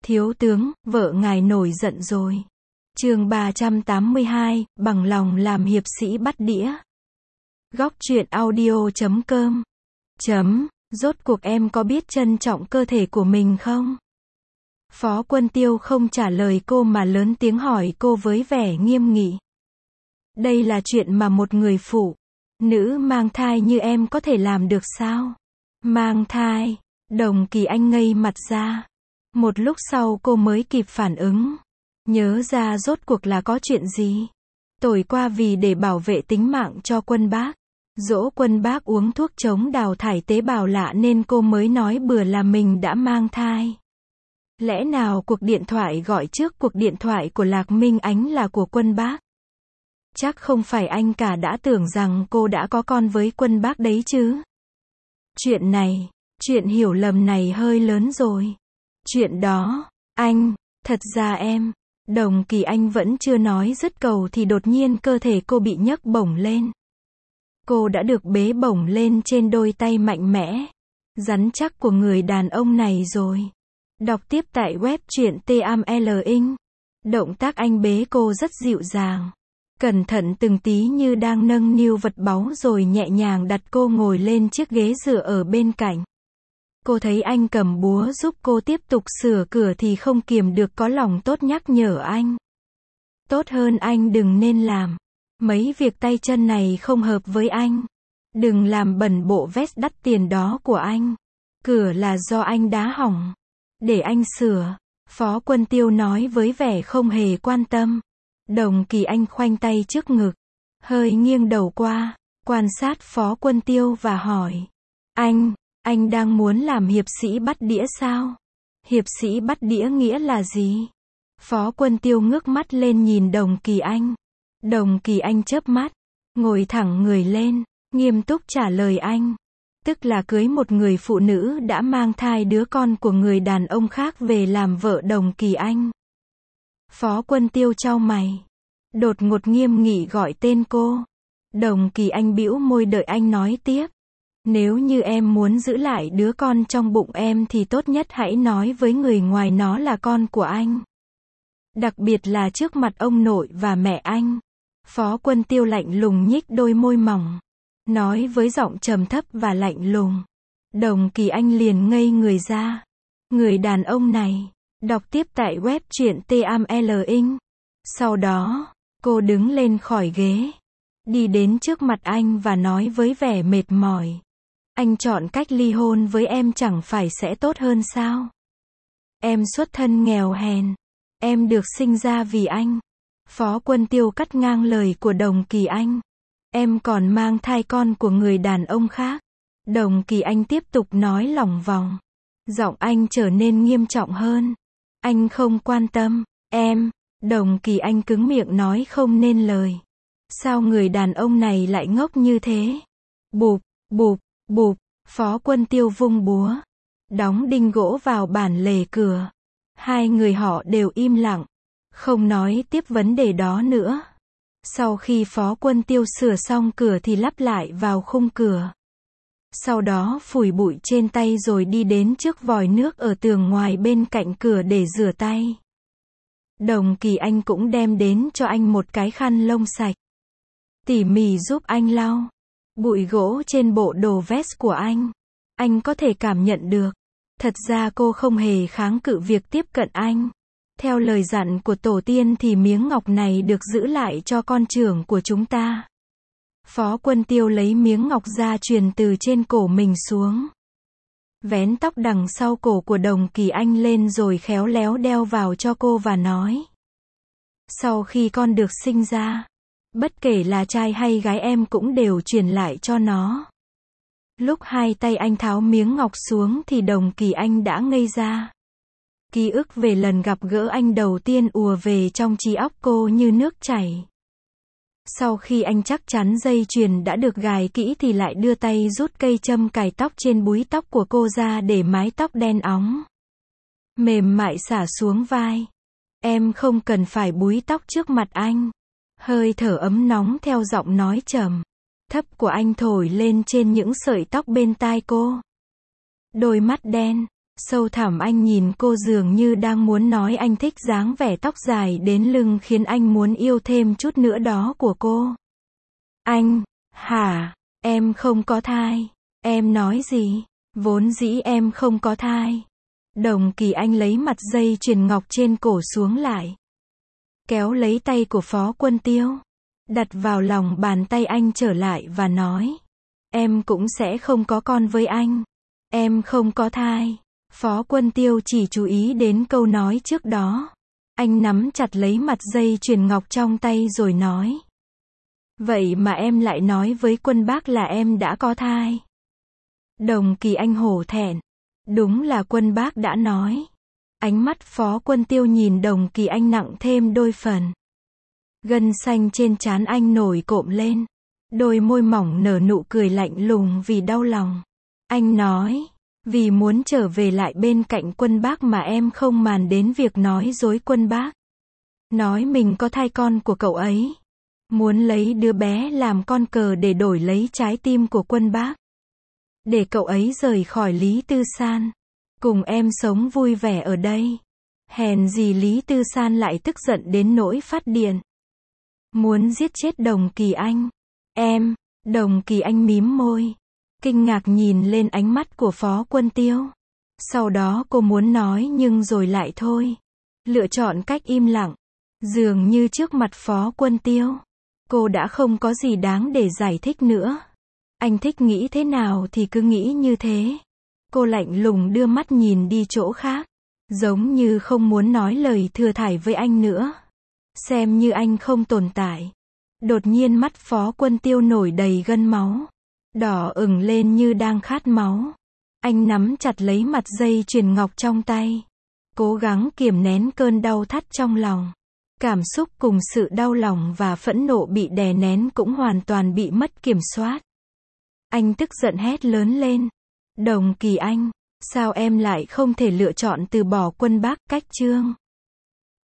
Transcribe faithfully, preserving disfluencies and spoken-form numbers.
Thiếu tướng, vợ ngài nổi giận rồi. Chương ba trăm tám mươi hai, bằng lòng làm hiệp sĩ bắt đĩa. Góc truyện audio chấm com. Chấm, rốt cuộc em có biết trân trọng cơ thể của mình không? Phó Quân Tiêu không trả lời cô mà lớn tiếng hỏi cô với vẻ nghiêm nghị. Đây là chuyện mà một người phụ nữ mang thai như em có thể làm được sao? Mang thai? Đồng Kỳ Anh ngây mặt ra. Một lúc sau cô mới kịp phản ứng. Nhớ ra rốt cuộc là có chuyện gì. Tối qua vì để bảo vệ tính mạng cho Quân Bác, dỗ Quân Bác uống thuốc chống đào thải tế bào lạ nên cô mới nói bừa là mình đã mang thai. Lẽ nào cuộc điện thoại gọi trước cuộc điện thoại của Lạc Minh Ánh là của Quân Bác? Chắc không phải anh cả đã tưởng rằng cô đã có con với Quân Bác đấy chứ? Chuyện này, chuyện hiểu lầm này hơi lớn rồi. Chuyện đó, anh, thật ra em, Đồng Kỳ Anh vẫn chưa nói dứt câu thì đột nhiên cơ thể cô bị nhấc bổng lên. Cô đã được bế bổng lên trên đôi tay mạnh mẽ, rắn chắc của người đàn ông này rồi. Đọc tiếp tại web truyện T A M L Inc. Động tác anh bế cô rất dịu dàng, cẩn thận từng tí như đang nâng niu vật báu rồi nhẹ nhàng đặt cô ngồi lên chiếc ghế dựa ở bên cạnh. Cô thấy anh cầm búa giúp cô tiếp tục sửa cửa thì không kiềm được có lòng tốt nhắc nhở anh. Tốt hơn anh đừng nên làm. Mấy việc tay chân này không hợp với anh. Đừng làm bẩn bộ vest đắt tiền đó của anh. Cửa là do anh đá hỏng. Để anh sửa. Phó Quân Tiêu nói với vẻ không hề quan tâm. Đồng Kỳ Anh khoanh tay trước ngực, hơi nghiêng đầu qua, quan sát Phó Quân Tiêu và hỏi. Anh, anh đang muốn làm hiệp sĩ bắt đĩa sao? Hiệp sĩ bắt đĩa nghĩa là gì? Phó Quân Tiêu ngước mắt lên nhìn Đồng Kỳ Anh. Đồng Kỳ Anh chớp mắt, ngồi thẳng người lên, nghiêm túc trả lời anh. Tức là cưới một người phụ nữ đã mang thai đứa con của người đàn ông khác về làm vợ Đồng Kỳ Anh. Phó Quân Tiêu chau mày, đột ngột nghiêm nghị gọi tên cô. Đồng Kỳ Anh bĩu môi đợi anh nói tiếp. Nếu như em muốn giữ lại đứa con trong bụng em thì tốt nhất hãy nói với người ngoài nó là con của anh. Đặc biệt là trước mặt ông nội và mẹ anh. Phó Quân Tiêu lạnh lùng nhích đôi môi mỏng, nói với giọng trầm thấp và lạnh lùng. Đồng Kỳ Anh liền ngây người ra. Người đàn ông này. Đọc tiếp tại web truyện T A M L Inc. Sau đó, cô đứng lên khỏi ghế, đi đến trước mặt anh và nói với vẻ mệt mỏi. Anh chọn cách ly hôn với em chẳng phải sẽ tốt hơn sao? Em xuất thân nghèo hèn. Em được sinh ra vì anh. Phó Quân Tiêu cắt ngang lời của Đồng Kỳ Anh. Em còn mang thai con của người đàn ông khác. Đồng Kỳ Anh tiếp tục nói lỏng vòng. Giọng anh trở nên nghiêm trọng hơn. Anh không quan tâm, em. Đồng Kỳ Anh cứng miệng nói không nên lời. Sao người đàn ông này lại ngốc như thế? Bụp, bụp, bụp, Phó Quân Tiêu vung búa, đóng đinh gỗ vào bản lề cửa. Hai người họ đều im lặng, không nói tiếp vấn đề đó nữa. Sau khi Phó Quân Tiêu sửa xong cửa thì lắp lại vào khung cửa. Sau đó phủi bụi trên tay rồi đi đến trước vòi nước ở tường ngoài bên cạnh cửa để rửa tay. Đồng Kỳ Anh cũng đem đến cho anh một cái khăn lông sạch, tỉ mỉ giúp anh lau bụi gỗ trên bộ đồ vest của anh. Anh có thể cảm nhận được. Thật ra cô không hề kháng cự việc tiếp cận anh. Theo lời dặn của tổ tiên thì miếng ngọc này được giữ lại cho con trưởng của chúng ta. Phó Quân Tiêu lấy miếng ngọc ra truyền từ trên cổ mình xuống. Vén tóc đằng sau cổ của Đồng Kỳ Anh lên rồi khéo léo đeo vào cho cô và nói. Sau khi con được sinh ra, bất kể là trai hay gái em cũng đều truyền lại cho nó. Lúc hai tay anh tháo miếng ngọc xuống thì Đồng Kỳ Anh đã ngây ra. Ký ức về lần gặp gỡ anh đầu tiên ùa về trong trí óc cô như nước chảy. Sau khi anh chắc chắn dây chuyền đã được gài kỹ thì lại đưa tay rút cây châm cài tóc trên búi tóc của cô ra để mái tóc đen óng mềm mại xả xuống vai. Em không cần phải búi tóc trước mặt anh. Hơi thở ấm nóng theo giọng nói trầm thấp của anh thổi lên trên những sợi tóc bên tai cô. Đôi mắt đen Sâu thẳm anh nhìn cô dường như đang muốn nói anh thích dáng vẻ tóc dài đến lưng khiến anh muốn yêu thêm chút nữa đó của cô. Anh, hả, em không có thai. Em nói gì? Vốn dĩ em không có thai. Đồng Kỳ Anh lấy mặt dây chuyền ngọc trên cổ xuống lại. Kéo lấy tay của Phó Quân Tiêu. Đặt vào lòng bàn tay anh trở lại và nói. Em cũng sẽ không có con với anh. Em không có thai. Phó Quân Tiêu chỉ chú ý đến câu nói trước đó. Anh nắm chặt lấy mặt dây chuyền ngọc trong tay rồi nói. Vậy mà em lại nói với Quân Bác là em đã có thai. Đồng Kỳ Anh hổ thẹn. Đúng là Quân Bác đã nói. Ánh mắt Phó Quân Tiêu nhìn Đồng Kỳ Anh nặng thêm đôi phần. Gân xanh trên trán anh nổi cộm lên. Đôi môi mỏng nở nụ cười lạnh lùng vì đau lòng. Anh nói, vì muốn trở về lại bên cạnh Quân Bác mà em không màng đến việc nói dối Quân Bác. Nói mình có thai con của cậu ấy. Muốn lấy đứa bé làm con cờ để đổi lấy trái tim của Quân Bác. Để cậu ấy rời khỏi Lý Tư San. Cùng em sống vui vẻ ở đây. Hèn gì Lý Tư San lại tức giận đến nỗi phát điên. Muốn giết chết Đồng Kỳ Anh. Em, Đồng Kỳ Anh mím môi. Kinh ngạc nhìn lên ánh mắt của Phó Quân Tiêu. Sau đó cô muốn nói nhưng rồi lại thôi. Lựa chọn cách im lặng. Dường như trước mặt Phó Quân Tiêu. Cô đã không có gì đáng để giải thích nữa. Anh thích nghĩ thế nào thì cứ nghĩ như thế. Cô lạnh lùng đưa mắt nhìn đi chỗ khác. Giống như không muốn nói lời thừa thải với anh nữa. Xem như anh không tồn tại. Đột nhiên mắt Phó Quân Tiêu nổi đầy gân máu. Đỏ ửng lên như đang khát máu. Anh nắm chặt lấy mặt dây chuyền ngọc trong tay. Cố gắng kiềm nén cơn đau thắt trong lòng. Cảm xúc cùng sự đau lòng và phẫn nộ bị đè nén cũng hoàn toàn bị mất kiểm soát. Anh tức giận hét lớn lên. Đồng Kỳ Anh, sao em lại không thể lựa chọn từ bỏ Quân Bác cách Trương?